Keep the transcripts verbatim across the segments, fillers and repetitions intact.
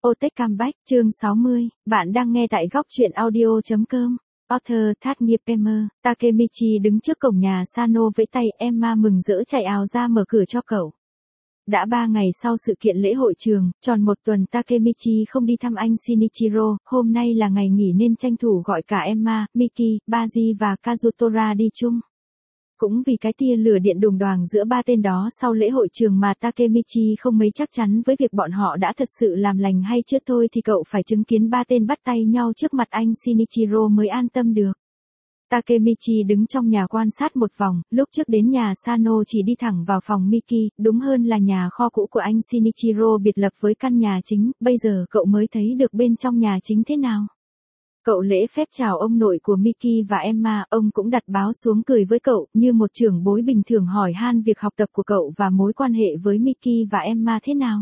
Otech Comeback, chương sáu mươi, bạn đang nghe tại góc truyện audio.com. Author Thát Nghiệp Pemer, Takemichi đứng trước cổng nhà Sano vẫy tay, Emma mừng rỡ chạy ào ra mở cửa cho cậu. Đã ba ngày sau sự kiện lễ hội trường, tròn một tuần Takemichi không đi thăm anh Shinichiro, hôm nay là ngày nghỉ nên tranh thủ gọi cả Emma, Miki, Baji và Kazutora đi chung. Cũng vì cái tia lửa điện đùng đoàng giữa ba tên đó sau lễ hội trường mà Takemichi không mấy chắc chắn với việc bọn họ đã thật sự làm lành hay chưa thôi thì cậu phải chứng kiến ba tên bắt tay nhau trước mặt anh Shinichiro mới an tâm được. Takemichi đứng trong nhà quan sát một vòng, lúc trước đến nhà Sano chỉ đi thẳng vào phòng Miki, đúng hơn là nhà kho cũ của anh Shinichiro biệt lập với căn nhà chính, bây giờ cậu mới thấy được bên trong nhà chính thế nào. Cậu lễ phép chào ông nội của Miki và Emma, ông cũng đặt báo xuống cười với cậu, như một trưởng bối bình thường hỏi han việc học tập của cậu và mối quan hệ với Miki và Emma thế nào.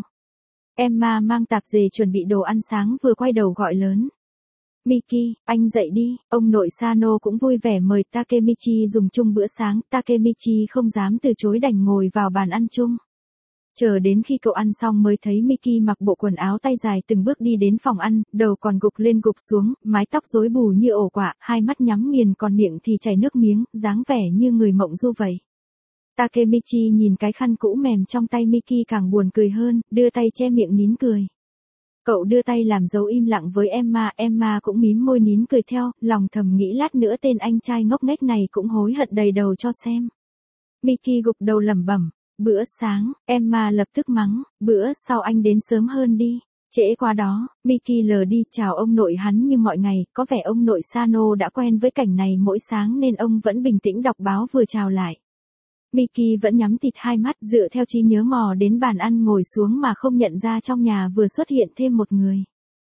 Emma mang tạp dề chuẩn bị đồ ăn sáng vừa quay đầu gọi lớn. Miki, anh dậy đi, ông nội Sano cũng vui vẻ mời Takemichi dùng chung bữa sáng, Takemichi không dám từ chối đành ngồi vào bàn ăn chung. Chờ đến khi cậu ăn xong mới thấy Miki mặc bộ quần áo tay dài từng bước đi đến phòng ăn, đầu còn gục lên gục xuống, mái tóc rối bù như ổ quạ, hai mắt nhắm nghiền còn miệng thì chảy nước miếng, dáng vẻ như người mộng du vậy. Takemichi nhìn cái khăn cũ mềm trong tay Miki càng buồn cười hơn, đưa tay che miệng nín cười. Cậu đưa tay làm dấu im lặng với Emma, Emma cũng mím môi nín cười theo, lòng thầm nghĩ lát nữa tên anh trai ngốc nghếch này cũng hối hận đầy đầu cho xem. Miki gục đầu lẩm bẩm. Bữa sáng, Emma lập tức mắng, bữa sau anh đến sớm hơn đi, trễ quá đó. Miki lờ đi chào ông nội hắn như mọi ngày, có vẻ ông nội Sano đã quen với cảnh này mỗi sáng nên ông vẫn bình tĩnh đọc báo vừa chào lại. Miki vẫn nhắm tịt hai mắt dựa theo trí nhớ mò đến bàn ăn ngồi xuống mà không nhận ra trong nhà vừa xuất hiện thêm một người.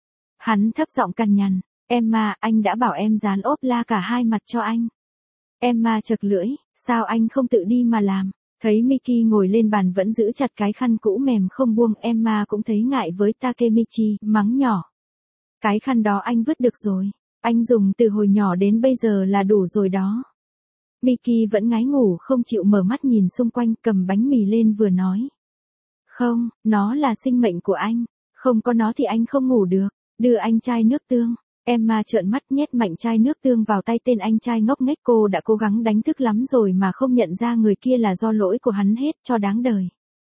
Hắn thấp giọng cằn nhằn, Emma, anh đã bảo em dán ốp la cả hai mặt cho anh. Emma chật lưỡi, sao anh không tự đi mà làm? Thấy Miki ngồi lên bàn vẫn giữ chặt cái khăn cũ mềm không buông, Emma cũng thấy ngại với Takemichi, mắng nhỏ. Cái khăn đó anh vứt được rồi, anh dùng từ hồi nhỏ đến bây giờ là đủ rồi đó. Miki vẫn ngái ngủ không chịu mở mắt nhìn xung quanh, cầm bánh mì lên vừa nói. Không, nó là sinh mệnh của anh, không có nó thì anh không ngủ được, đưa anh chai nước tương. Emma trợn mắt nhét mạnh chai nước tương vào tay tên anh trai ngốc nghếch, cô đã cố gắng đánh thức lắm rồi mà không nhận ra người kia là do lỗi của hắn hết, cho đáng đời.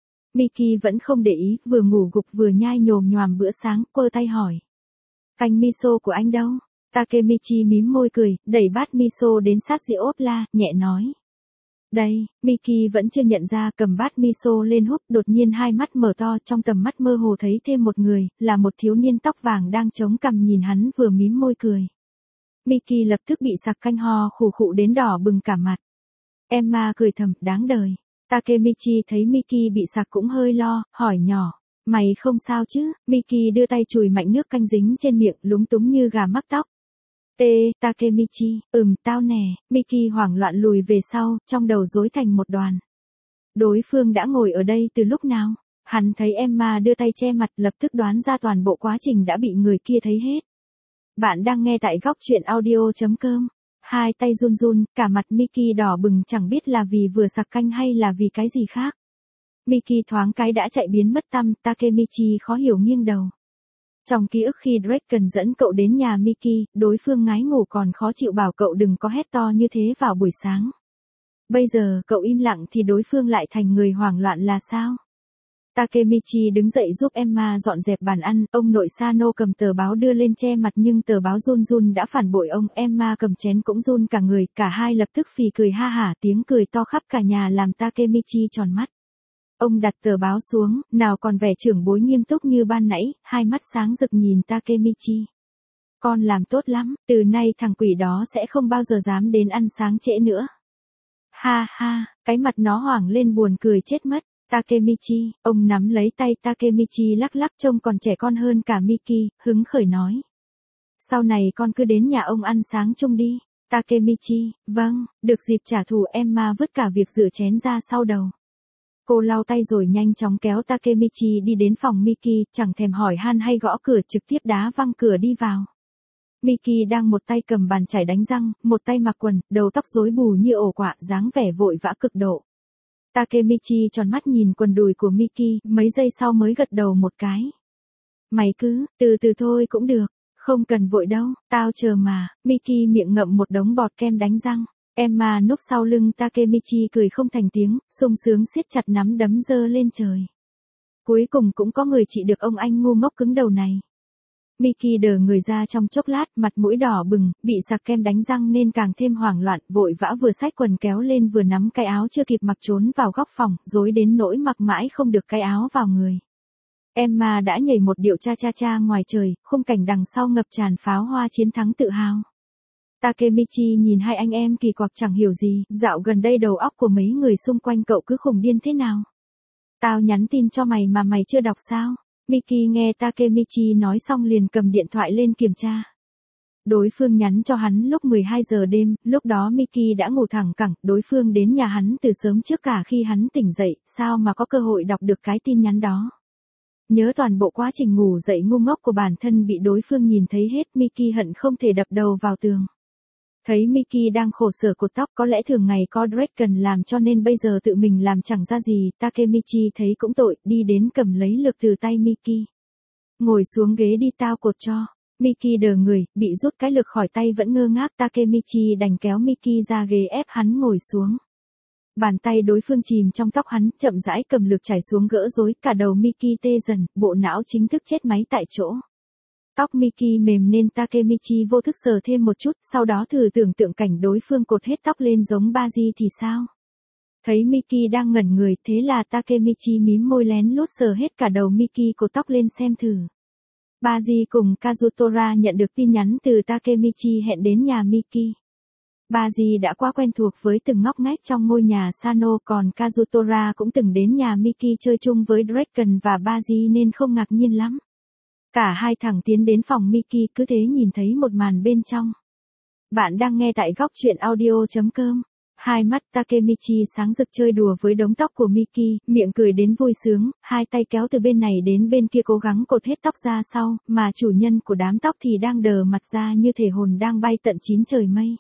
Miki vẫn không để ý, vừa ngủ gục vừa nhai nhồm nhoàm bữa sáng, quơ tay hỏi. Canh miso của anh đâu? Takemichi mím môi cười, đẩy bát miso đến sát dĩa ốp la, nhẹ nói. Đây, Miki vẫn chưa nhận ra, cầm bát miso lên húp, đột nhiên hai mắt mở to, trong tầm mắt mơ hồ thấy thêm một người, là một thiếu niên tóc vàng đang chống cằm nhìn hắn vừa mím môi cười. Miki lập tức bị sặc canh ho khủ khụ đến đỏ bừng cả mặt. Emma cười thầm, đáng đời. Takemichi thấy Miki bị sặc cũng hơi lo, hỏi nhỏ. Mày không sao chứ? Miki đưa tay chùi mạnh nước canh dính trên miệng, lúng túng như gà mắc tóc. Tê, Takemichi, ừm, tao nè. Miki hoảng loạn lùi về sau, trong đầu rối thành một đoàn. Đối phương đã ngồi ở đây từ lúc nào? Hắn thấy Emma đưa tay che mặt, lập tức đoán ra toàn bộ quá trình đã bị người kia thấy hết. Bạn đang nghe tại góc truyện audio.com. Hai tay run run, cả mặt Miki đỏ bừng, chẳng biết là vì vừa sặc canh hay là vì cái gì khác. Miki thoáng cái đã chạy biến mất tăm, Takemichi khó hiểu nghiêng đầu. Trong ký ức khi Draken dẫn cậu đến nhà Miki, đối phương ngái ngủ còn khó chịu bảo cậu đừng có hét to như thế vào buổi sáng. Bây giờ cậu im lặng thì đối phương lại thành người hoảng loạn là sao? Takemichi đứng dậy giúp Emma dọn dẹp bàn ăn, ông nội Sano cầm tờ báo đưa lên che mặt nhưng tờ báo run run đã phản bội ông, Emma cầm chén cũng run cả người, cả hai lập tức phì cười ha hả, tiếng cười to khắp cả nhà làm Takemichi tròn mắt. Ông đặt tờ báo xuống, nào còn vẻ trưởng bối nghiêm túc như ban nãy, hai mắt sáng rực nhìn Takemichi. Con làm tốt lắm, từ nay thằng quỷ đó sẽ không bao giờ dám đến ăn sáng trễ nữa. Ha ha, cái mặt nó hoảng lên buồn cười chết mất. Takemichi, ông nắm lấy tay Takemichi lắc lắc trông còn trẻ con hơn cả Miki, hứng khởi nói. Sau này con cứ đến nhà ông ăn sáng chung đi. Takemichi, vâng, được dịp trả thù. Emma vứt cả việc rửa chén ra sau đầu. Cô lau tay rồi nhanh chóng kéo Takemichi đi đến phòng Miki, chẳng thèm hỏi han hay gõ cửa, trực tiếp đá văng cửa đi vào. Miki đang một tay cầm bàn chải đánh răng, một tay mặc quần, đầu tóc rối bù như ổ quạ, dáng vẻ vội vã cực độ. Takemichi tròn mắt nhìn quần đùi của Miki, mấy giây sau mới gật đầu một cái. Mày cứ, từ từ thôi cũng được, không cần vội đâu, tao chờ mà. Miki miệng ngậm một đống bọt kem đánh răng. Emma núp sau lưng Takemichi cười không thành tiếng, sung sướng siết chặt nắm đấm giơ lên trời. Cuối cùng cũng có người trị được ông anh ngu ngốc cứng đầu này. Miki đờ người ra trong chốc lát, mặt mũi đỏ bừng, bị sặc kem đánh răng nên càng thêm hoảng loạn, vội vã vừa xách quần kéo lên vừa nắm cái áo chưa kịp mặc trốn vào góc phòng, rối đến nỗi mặc mãi không được cái áo vào người. Emma đã nhảy một điệu cha cha cha ngoài trời, khung cảnh đằng sau ngập tràn pháo hoa chiến thắng tự hào. Takemichi nhìn hai anh em kỳ quặc chẳng hiểu gì, dạo gần đây đầu óc của mấy người xung quanh cậu cứ khùng điên thế nào. Tao nhắn tin cho mày mà mày chưa đọc sao? Miki nghe Takemichi nói xong liền cầm điện thoại lên kiểm tra. Đối phương nhắn cho hắn lúc mười hai giờ đêm, lúc đó Miki đã ngủ thẳng cẳng, đối phương đến nhà hắn từ sớm trước cả khi hắn tỉnh dậy, sao mà có cơ hội đọc được cái tin nhắn đó. Nhớ toàn bộ quá trình ngủ dậy ngu ngốc của bản thân bị đối phương nhìn thấy hết, Miki hận không thể đập đầu vào tường. Thấy Miki đang khổ sở cột tóc, có lẽ thường ngày có Dragon làm cho nên bây giờ tự mình làm chẳng ra gì, Takemichi thấy cũng tội, đi đến cầm lấy lược từ tay Miki. Ngồi xuống ghế đi tao cột cho. Miki đờ người, bị rút cái lược khỏi tay vẫn ngơ ngác, Takemichi đành kéo Miki ra ghế ép hắn ngồi xuống. Bàn tay đối phương chìm trong tóc hắn, chậm rãi cầm lược chảy xuống gỡ rối, cả đầu Miki tê dần, bộ não chính thức chết máy tại chỗ. Tóc Miki mềm nên Takemichi vô thức sờ thêm một chút, sau đó thử tưởng tượng cảnh đối phương cột hết tóc lên giống Baji thì sao. Thấy Miki đang ngẩn người, thế là Takemichi mím môi lén lút sờ hết cả đầu Miki cột tóc lên xem thử. Baji cùng Kazutora nhận được tin nhắn từ Takemichi hẹn đến nhà Miki. Baji đã quá quen thuộc với từng ngóc ngách trong ngôi nhà Sano, còn Kazutora cũng từng đến nhà Miki chơi chung với Dragon và Baji nên không ngạc nhiên lắm. Cả hai thằng tiến đến phòng Miki cứ thế nhìn thấy một màn bên trong. Bạn đang nghe tại góc truyện audio chấm com. Hai mắt Takemichi sáng rực chơi đùa với đống tóc của Miki, miệng cười đến vui sướng, hai tay kéo từ bên này đến bên kia cố gắng cột hết tóc ra sau, mà chủ nhân của đám tóc thì đang đờ mặt ra như thể hồn đang bay tận chín trời mây.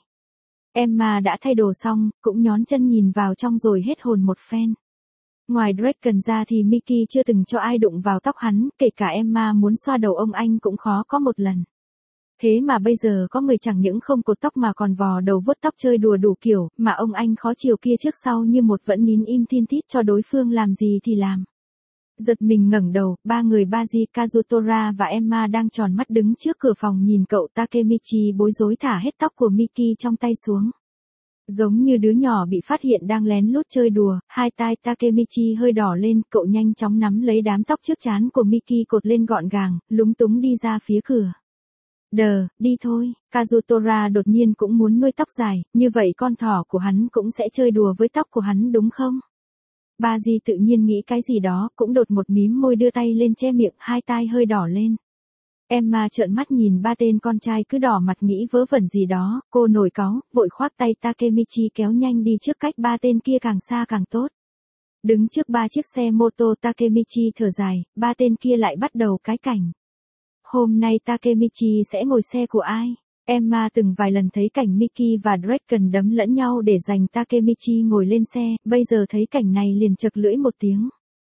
Emma đã thay đồ xong, cũng nhón chân nhìn vào trong rồi hết hồn một phen. Ngoài Dragon ra thì Miki chưa từng cho ai đụng vào tóc hắn, kể cả Emma muốn xoa đầu ông anh cũng khó có một lần. Thế mà bây giờ có người chẳng những không cột tóc mà còn vò đầu vuốt tóc chơi đùa đủ kiểu, mà ông anh khó chiều kia trước sau như một vẫn nín im thiên tít cho đối phương làm gì thì làm. Giật mình ngẩng đầu, ba người Baji, Kazutora và Emma đang tròn mắt đứng trước cửa phòng nhìn cậu. Takemichi bối rối thả hết tóc của Miki trong tay xuống. Giống như đứa nhỏ bị phát hiện đang lén lút chơi đùa, hai tai Takemichi hơi đỏ lên, cậu nhanh chóng nắm lấy đám tóc trước trán của Miki cột lên gọn gàng, lúng túng đi ra phía cửa. Đờ, đi thôi, Kazutora đột nhiên cũng muốn nuôi tóc dài, như vậy con thỏ của hắn cũng sẽ chơi đùa với tóc của hắn đúng không? Baji tự nhiên nghĩ cái gì đó, cũng đột một mím môi đưa tay lên che miệng, hai tai hơi đỏ lên. Emma trợn mắt nhìn ba tên con trai cứ đỏ mặt nghĩ vớ vẩn gì đó, cô nổi cáu, vội khoác tay Takemichi kéo nhanh đi trước cách ba tên kia càng xa càng tốt. Đứng trước ba chiếc xe mô tô Takemichi thở dài, ba tên kia lại bắt đầu cái cảnh. Hôm nay Takemichi sẽ ngồi xe của ai? Emma từng vài lần thấy cảnh Miki và Dragon đấm lẫn nhau để giành Takemichi ngồi lên xe, bây giờ thấy cảnh này liền chật lưỡi một tiếng.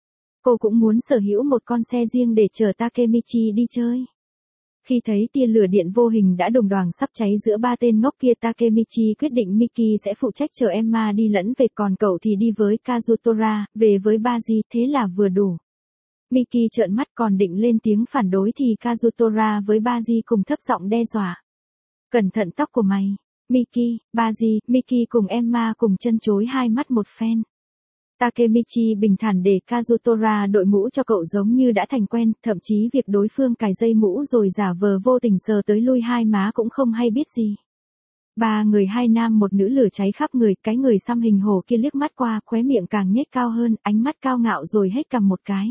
Cô cũng muốn sở hữu một con xe riêng để chở Takemichi đi chơi. Khi thấy tia lửa điện vô hình đã đồng đoàng sắp cháy giữa ba tên ngốc kia, Takemichi quyết định Miki sẽ phụ trách chở Emma đi lẫn về, còn cậu thì đi với Kazutora, về với Baji, thế là vừa đủ. Miki trợn mắt còn định lên tiếng phản đối thì Kazutora với Baji cùng thấp giọng đe dọa. Cẩn thận tóc của mày. Miki, Baji, Miki cùng Emma cùng chân chối hai mắt một phen. Takemichi bình thản để Kazutora đội mũ cho cậu giống như đã thành quen, thậm chí việc đối phương cài dây mũ rồi giả vờ vô tình sờ tới lui hai má cũng không hay biết gì. Ba người hai nam một nữ lửa cháy khắp người, cái người xăm hình hổ kia liếc mắt qua, khóe miệng càng nhếch cao hơn, ánh mắt cao ngạo rồi hết cằm một cái.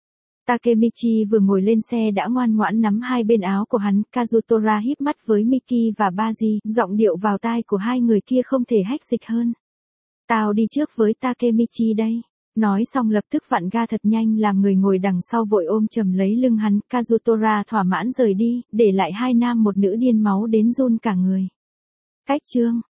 Takemichi vừa ngồi lên xe đã ngoan ngoãn nắm hai bên áo của hắn, Kazutora híp mắt với Miki và Baji, giọng điệu vào tai của hai người kia không thể hách dịch hơn. Tao đi trước với Takemichi đây. Nói xong lập tức vặn ga thật nhanh làm người ngồi đằng sau vội ôm chầm lấy lưng hắn, Kazutora thỏa mãn rời đi, để lại hai nam một nữ điên máu đến run cả người. Cách chương